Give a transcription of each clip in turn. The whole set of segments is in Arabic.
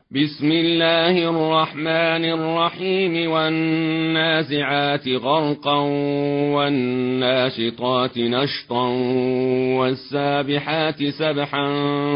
بسم الله الرحمن الرحيم والنازعات غرقا والناشطات نشطا والسابحات سبحا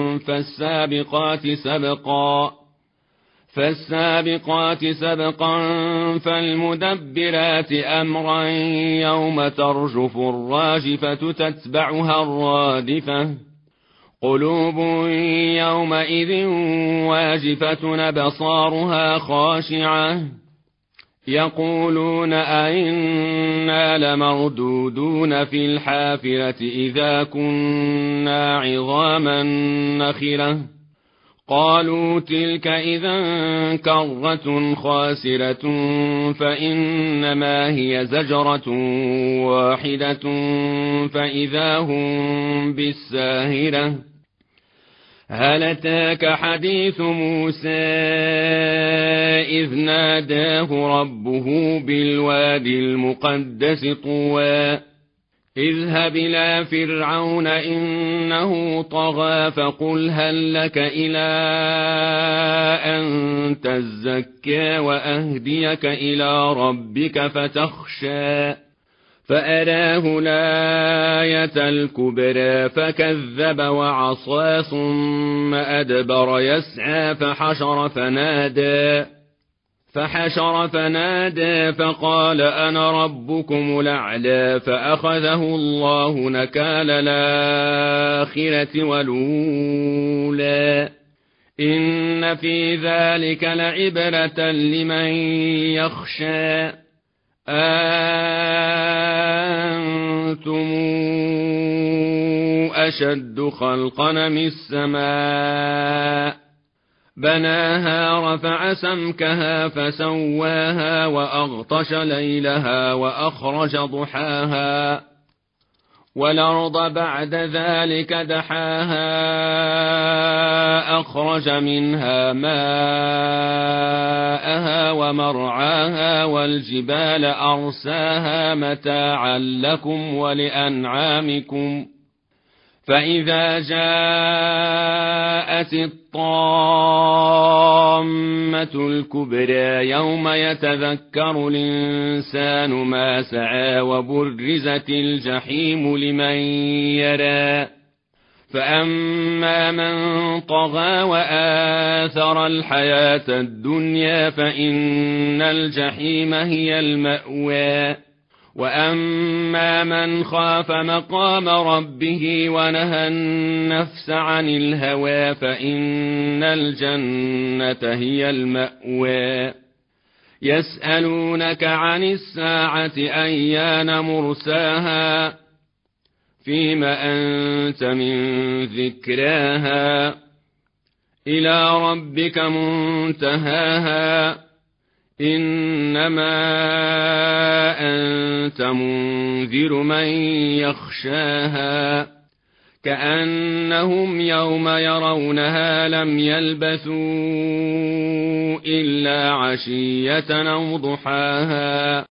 فالسابقات سبقا فالمدبرات أمرا يوم ترجف الراجفة تتبعها الرادفة قلوب يومئذ واجفة أبصارها خاشعة يقولون أئنا لمردودون في الحافرة إذا كنا عظاما نخرة قالوا تلك إذا كرة خاسرة فإنما هي زجرة واحدة فإذا هم بالساهرة هل أتاك حديث موسى إذ ناداه ربه بالوادي المقدس طوى اذهب إلى فرعون إنه طغى فقل هل لك إلى أن تزكى وأهديك إلى ربك فتخشى فأراه الآية الكبرى فكذب وعصى ثم أدبر يسعى فحشر فنادى فقال أنا ربكم الأعلى فأخذه الله نكال الآخرة والأولى إن في ذلك لعبرة لمن يخشى أنتم أشد خلقا من السماء بناها رفع سمكها فسواها وأغطش ليلها وأخرج ضحاها والأرض بعد ذلك دحاها أخرج منها ماءها ومرعاها والجبال أرساها متاعا لكم ولأنعامكم فإذا جاءت الطامة الكبرى يوم يتذكر الإنسان ما سعى وبرزت الجحيم لمن يرى فأما من طغى وآثر الحياة الدنيا فإن الجحيم هي المأوى وأما من خاف مقام ربه ونهى النفس عن الهوى فإن الجنة هي المأوى يسألونك عن الساعة أيان مرساها فيم أنت من ذكراها إلى ربك منتهاها إنما أنت منذر من يخشاها كأنهم يوم يرونها لم يلبثوا إلا عشية أو ضحاها